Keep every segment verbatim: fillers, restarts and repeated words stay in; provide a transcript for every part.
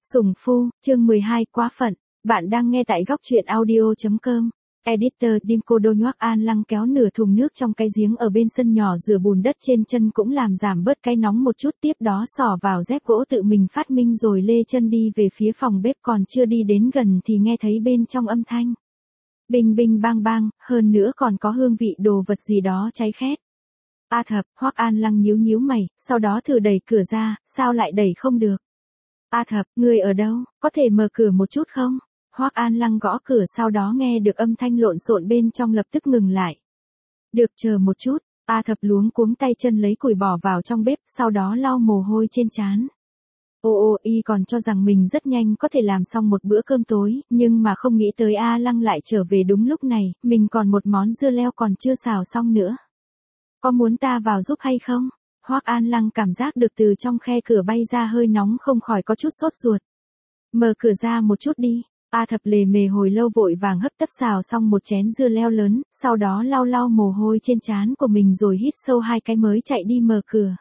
Sủng phu, chương mười hai quá phận. Bạn đang nghe tại góc truyện audio chấm com. Editor Dinko Đô Nhoác An Lăng kéo nửa thùng nước trong cái giếng ở bên sân nhỏ rửa bùn đất trên chân cũng làm giảm bớt cái nóng một chút, tiếp đó xỏ vào dép gỗ tự mình phát minh rồi lê chân đi về phía phòng bếp, còn chưa đi đến gần thì nghe thấy bên trong âm thanh. Binh binh bang bang, hơn nữa còn có hương vị đồ vật gì đó cháy khét. A Thập, Hoắc An Lăng nhíu nhíu mày, sau đó thử đẩy cửa ra, sao lại đẩy không được? A Thập, ngươi ở đâu, có thể mở cửa một chút không? Hoắc An Lăng gõ cửa, sau đó nghe được âm thanh lộn xộn bên trong lập tức ngừng lại. Được, chờ một chút. A Thập luống cuống tay chân lấy củi bỏ vào trong bếp, sau đó lau mồ hôi trên trán. Ô ô y còn cho rằng mình rất nhanh có thể làm xong một bữa cơm tối, nhưng mà không nghĩ tới A Lăng lại trở về đúng lúc này, mình còn một món dưa leo còn chưa xào xong nữa. Có muốn ta vào giúp hay không? Hoắc An Lăng cảm giác được từ trong khe cửa bay ra hơi nóng, không khỏi có chút sốt ruột. Mở cửa ra một chút đi. A Thập lề mề hồi lâu vội vàng hấp tấp xào xong một chén dưa leo lớn, sau đó lau lau mồ hôi trên trán của mình rồi hít sâu hai cái mới chạy đi mở cửa.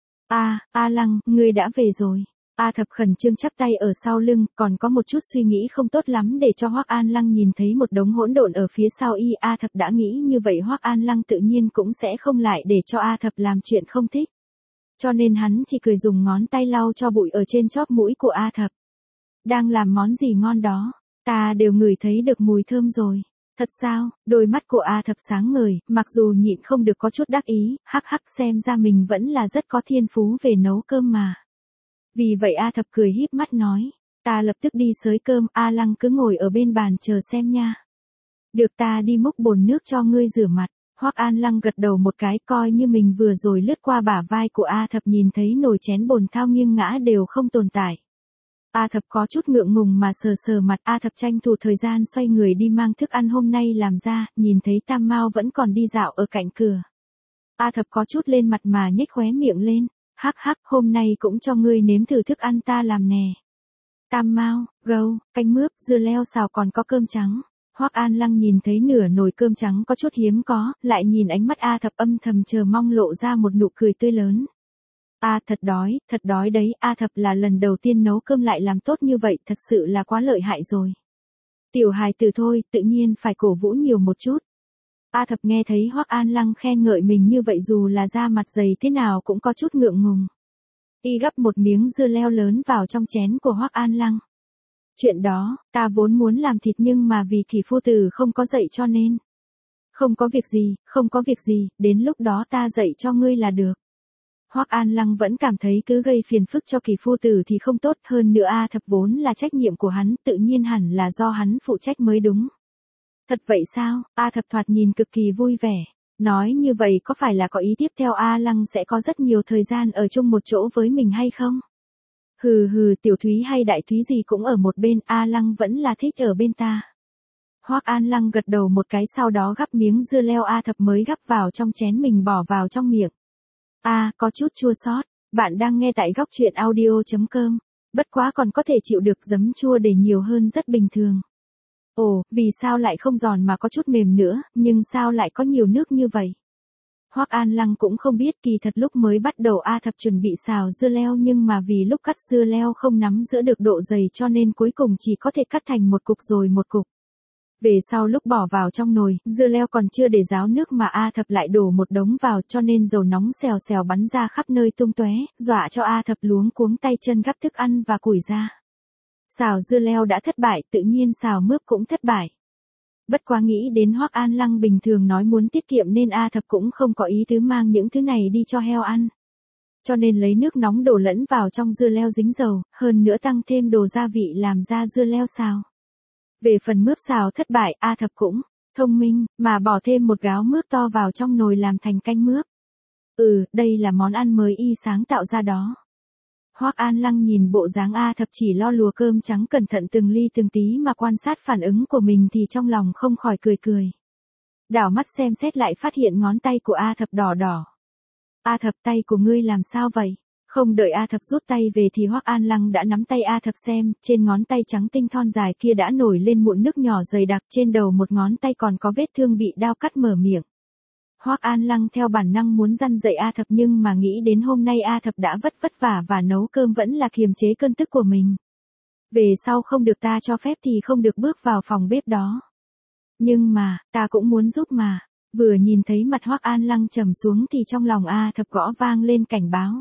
A, A Lăng, ngươi đã về rồi. A Thập khẩn trương chắp tay ở sau lưng, còn có một chút suy nghĩ không tốt lắm để cho Hoắc An Lăng nhìn thấy một đống hỗn độn ở phía sau y. A Thập đã nghĩ như vậy Hoắc An Lăng tự nhiên cũng sẽ không lại để cho A Thập làm chuyện không thích. Cho nên hắn chỉ cười dùng ngón tay lau cho bụi ở trên chóp mũi của A Thập. Đang làm món gì ngon đó? Ta đều ngửi thấy được mùi thơm rồi. Thật sao? Đôi mắt của A Thập sáng ngời, mặc dù nhịn không được có chút đắc ý, hắc hắc, xem ra mình vẫn là rất có thiên phú về nấu cơm mà. Vì vậy A Thập cười híp mắt nói, ta lập tức đi xới cơm, A Lăng cứ ngồi ở bên bàn chờ xem nha. Được, ta đi múc bồn nước cho ngươi rửa mặt. Hoắc An Lăng gật đầu một cái, coi như mình vừa rồi lướt qua bả vai của A Thập nhìn thấy nồi chén bồn thao nghiêng ngã đều không tồn tại. A Thập có chút ngượng ngùng mà sờ sờ mặt. A Thập tranh thủ thời gian xoay người đi mang thức ăn hôm nay làm ra, nhìn thấy Tam Mao vẫn còn đi dạo ở cạnh cửa. A Thập có chút lên mặt mà nhếch khóe miệng lên. Hắc hắc, hôm nay cũng cho ngươi nếm thử thức ăn ta làm nè. Tam Mao, gâu, canh mướp, dưa leo xào còn có cơm trắng. Hoắc An Lăng nhìn thấy nửa nồi cơm trắng có chút hiếm có, lại nhìn ánh mắt A Thập âm thầm chờ mong lộ ra một nụ cười tươi lớn. A, thật đói, thật đói đấy. A Thập là lần đầu tiên nấu cơm lại làm tốt như vậy, thật sự là quá lợi hại rồi. Tiểu hài tử thôi, tự nhiên phải cổ vũ nhiều một chút. A Thập nghe thấy Hoắc An Lăng khen ngợi mình như vậy dù là da mặt dày thế nào cũng có chút ngượng ngùng. Y gắp một miếng dưa leo lớn vào trong chén của Hoắc An Lăng. Chuyện đó, ta vốn muốn làm thịt nhưng mà vì Kỷ phu tử không có dạy cho nên. Không có việc gì, không có việc gì, đến lúc đó ta dạy cho ngươi là được. Hoắc An Lăng vẫn cảm thấy cứ gây phiền phức cho Kỷ phu tử thì không tốt, hơn nữa A Thập vốn là trách nhiệm của hắn, tự nhiên hẳn là do hắn phụ trách mới đúng. Thật vậy sao? A Thập thoạt nhìn cực kỳ vui vẻ. Nói như vậy có phải là có ý tiếp theo A Lăng sẽ có rất nhiều thời gian ở chung một chỗ với mình hay không? Hừ hừ, Tiểu Thúy hay Đại Thúy gì cũng ở một bên, A Lăng vẫn là thích ở bên ta. Hoắc An Lăng gật đầu một cái, sau đó gắp miếng dưa leo A Thập mới gắp vào trong chén mình bỏ vào trong miệng. A, à, có chút chua xót. Bạn đang nghe tại góc truyện audio chấm com. Bất quá còn có thể chịu được, giấm chua để nhiều hơn rất bình thường. Ồ, vì sao lại không giòn mà có chút mềm nữa, nhưng sao lại có nhiều nước như vậy? Hoắc An Lăng cũng không biết, kỳ thật lúc mới bắt đầu A Thập chuẩn bị xào dưa leo nhưng mà vì lúc cắt dưa leo không nắm giữ được độ dày cho nên cuối cùng chỉ có thể cắt thành một cục rồi một cục. Về sau lúc bỏ vào trong nồi, dưa leo còn chưa để ráo nước mà A Thập lại đổ một đống vào cho nên dầu nóng xèo xèo bắn ra khắp nơi tung tóe, dọa cho A Thập luống cuống tay chân gắp thức ăn và củi ra. Xào dưa leo đã thất bại, tự nhiên xào mướp cũng thất bại. Bất quá nghĩ đến Hoắc An Lăng bình thường nói muốn tiết kiệm nên A Thập cũng không có ý tứ mang những thứ này đi cho heo ăn. Cho nên lấy nước nóng đổ lẫn vào trong dưa leo dính dầu, hơn nữa tăng thêm đồ gia vị làm ra dưa leo xào. Về phần mướp xào thất bại, A Thập cũng thông minh, mà bỏ thêm một gáo mướp to vào trong nồi làm thành canh mướp. Ừ, đây là món ăn mới y sáng tạo ra đó. Hoắc An Lăng nhìn bộ dáng A Thập chỉ lo lùa cơm trắng cẩn thận từng ly từng tí mà quan sát phản ứng của mình thì trong lòng không khỏi cười cười. Đảo mắt xem xét lại phát hiện ngón tay của A Thập đỏ đỏ. A Thập, tay của ngươi làm sao vậy? Không đợi A Thập rút tay về thì Hoắc An Lăng đã nắm tay A Thập xem, trên ngón tay trắng tinh thon dài kia đã nổi lên mụn nước nhỏ dày đặc, trên đầu một ngón tay còn có vết thương bị đao cắt mở miệng. Hoắc An Lăng theo bản năng muốn răn dạy A Thập nhưng mà nghĩ đến hôm nay A Thập đã vất vất vả và nấu cơm vẫn là kiềm chế cơn tức của mình. Về sau không được ta cho phép thì không được bước vào phòng bếp đó. Nhưng mà, ta cũng muốn giúp mà. Vừa nhìn thấy mặt Hoắc An Lăng trầm xuống thì trong lòng A Thập gõ vang lên cảnh báo.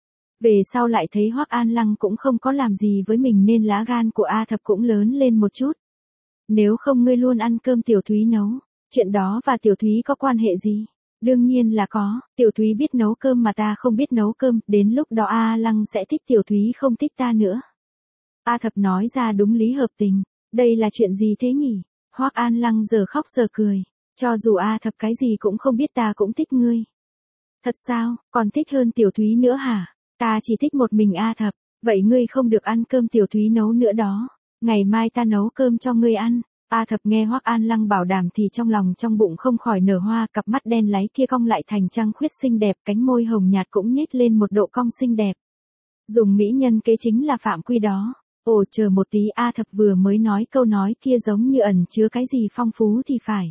Về sau lại thấy Hoắc An Lăng cũng không có làm gì với mình nên lá gan của A Thập cũng lớn lên một chút. Nếu không ngươi luôn ăn cơm Tiểu Thúy nấu, chuyện đó và Tiểu Thúy có quan hệ gì? Đương nhiên là có, Tiểu Thúy biết nấu cơm mà ta không biết nấu cơm, đến lúc đó A Lăng sẽ thích Tiểu Thúy không thích ta nữa. A Thập nói ra đúng lý hợp tình, đây là chuyện gì thế nhỉ? Hoắc An Lăng giờ khóc giờ cười, cho dù A Thập cái gì cũng không biết ta cũng thích ngươi. Thật sao, còn thích hơn Tiểu Thúy nữa hả? Ta chỉ thích một mình A Thập, vậy ngươi không được ăn cơm Tiểu Thúy nấu nữa đó, ngày mai ta nấu cơm cho ngươi ăn. A Thập nghe Hoắc An Lăng bảo đảm thì trong lòng trong bụng không khỏi nở hoa, cặp mắt đen láy kia cong lại thành trăng khuyết xinh đẹp, cánh môi hồng nhạt cũng nhếch lên một độ cong xinh đẹp. Dùng mỹ nhân kế chính là phạm quy đó. Ồ chờ một tí, A Thập vừa mới nói câu nói kia giống như ẩn chứa cái gì phong phú thì phải.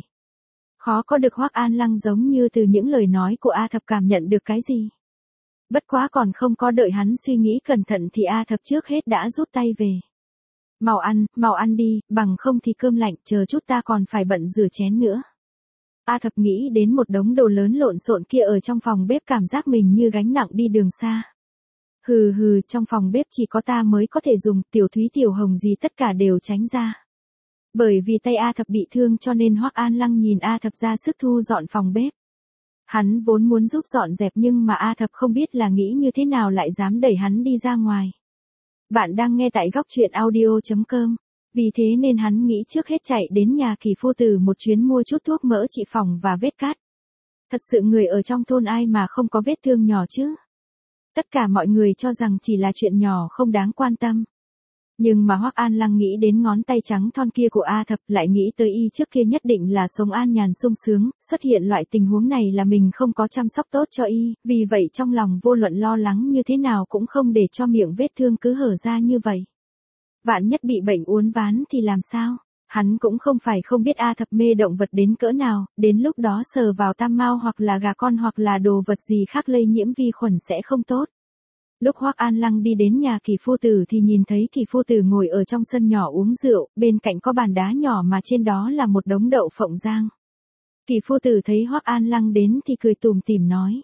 Khó có được Hoắc An Lăng giống như từ những lời nói của A Thập cảm nhận được cái gì. Bất quá còn không có đợi hắn suy nghĩ cẩn thận thì A Thập trước hết đã rút tay về. Mau ăn, mau ăn đi, bằng không thì cơm lạnh, chờ chút ta còn phải bận rửa chén nữa. A Thập nghĩ đến một đống đồ lớn lộn xộn kia ở trong phòng bếp, cảm giác mình như gánh nặng đi đường xa. Hừ hừ, trong phòng bếp chỉ có ta mới có thể dùng, Tiểu Thúy Tiểu Hồng gì tất cả đều tránh ra. Bởi vì tay A Thập bị thương cho nên Hoắc An Lăng nhìn A Thập ra sức thu dọn phòng bếp. Hắn vốn muốn giúp dọn dẹp nhưng mà A Thập không biết là nghĩ như thế nào lại dám đẩy hắn đi ra ngoài. Bạn đang nghe tại góc truyện audio chấm com. Vì thế nên hắn nghĩ trước hết chạy đến nhà Kỳ phu tử một chuyến mua chút thuốc mỡ trị phỏng và vết cắt. Thật sự người ở trong thôn ai mà không có vết thương nhỏ chứ. Tất cả mọi người cho rằng chỉ là chuyện nhỏ không đáng quan tâm. Nhưng mà Hoắc An Lăng nghĩ đến ngón tay trắng thon kia của A Thập, lại nghĩ tới y trước kia nhất định là sống an nhàn sung sướng, xuất hiện loại tình huống này là mình không có chăm sóc tốt cho y, vì vậy trong lòng vô luận lo lắng như thế nào cũng không để cho miệng vết thương cứ hở ra như vậy. Vạn nhất bị bệnh uốn ván thì làm sao? Hắn cũng không phải không biết A Thập mê động vật đến cỡ nào, đến lúc đó sờ vào tam mao hoặc là gà con hoặc là đồ vật gì khác lây nhiễm vi khuẩn sẽ không tốt. Lúc Hoắc An Lăng đi đến nhà Kỳ phu tử thì nhìn thấy Kỳ phu tử ngồi ở trong sân nhỏ uống rượu, bên cạnh có bàn đá nhỏ mà trên đó là một đống đậu phộng rang. Kỳ phu tử thấy Hoắc An Lăng đến thì cười tủm tỉm nói.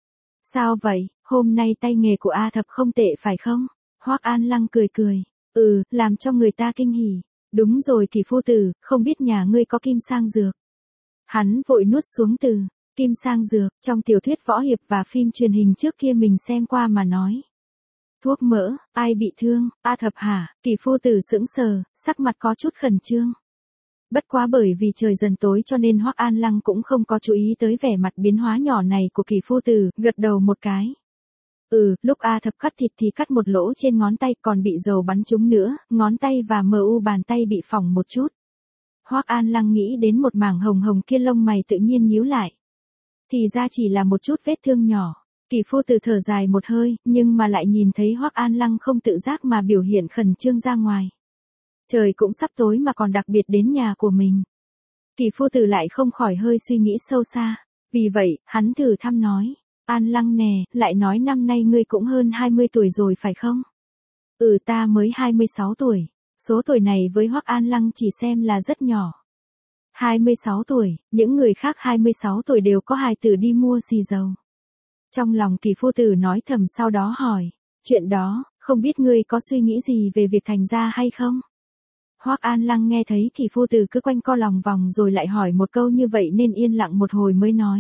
Sao vậy, hôm nay tay nghề của A Thập không tệ phải không? Hoắc An Lăng cười cười, ừ, làm cho người ta kinh hỉ. Đúng rồi Kỳ phu tử, không biết nhà ngươi có kim sang dược. Hắn vội nuốt xuống từ, kim sang dược, trong tiểu thuyết võ hiệp và phim truyền hình trước kia mình xem qua mà nói. Thuốc mỡ, ai bị thương, A Thập hả? Kỳ phu tử sững sờ, sắc mặt có chút khẩn trương. Bất quá bởi vì trời dần tối cho nên Hoắc An Lăng cũng không có chú ý tới vẻ mặt biến hóa nhỏ này của Kỳ phu tử, gật đầu một cái. Ừ, lúc A Thập cắt thịt thì cắt một lỗ trên ngón tay còn bị dầu bắn trúng nữa, ngón tay và mờ u bàn tay bị phỏng một chút. Hoắc An Lăng nghĩ đến một mảng hồng hồng kia, lông mày tự nhiên nhíu lại. Thì ra chỉ là một chút vết thương nhỏ. Kỳ phu tử thở dài một hơi, nhưng mà lại nhìn thấy Hoắc An Lăng không tự giác mà biểu hiện khẩn trương ra ngoài. Trời cũng sắp tối mà còn đặc biệt đến nhà của mình. Kỳ phu tử lại không khỏi hơi suy nghĩ sâu xa. Vì vậy, hắn thử thăm nói. An Lăng nè, lại nói năm nay ngươi cũng hơn hai mươi tuổi rồi phải không? Ừ, ta mới hai mươi sáu tuổi. Số tuổi này với Hoắc An Lăng chỉ xem là rất nhỏ. hai mươi sáu tuổi, những người khác hai mươi sáu tuổi đều có hài tử đi mua xì dầu. Trong lòng Kỳ phu tử nói thầm, sau đó hỏi, chuyện đó, không biết ngươi có suy nghĩ gì về việc thành gia hay không? Hoắc An Lăng nghe thấy Kỳ phu tử cứ quanh co lòng vòng rồi lại hỏi một câu như vậy nên yên lặng một hồi mới nói.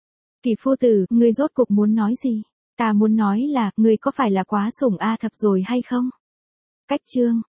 Kỳ phu tử, ngươi rốt cuộc muốn nói gì? Ta muốn nói là, ngươi có phải là quá sủng A Thập rồi hay không? Cách chương,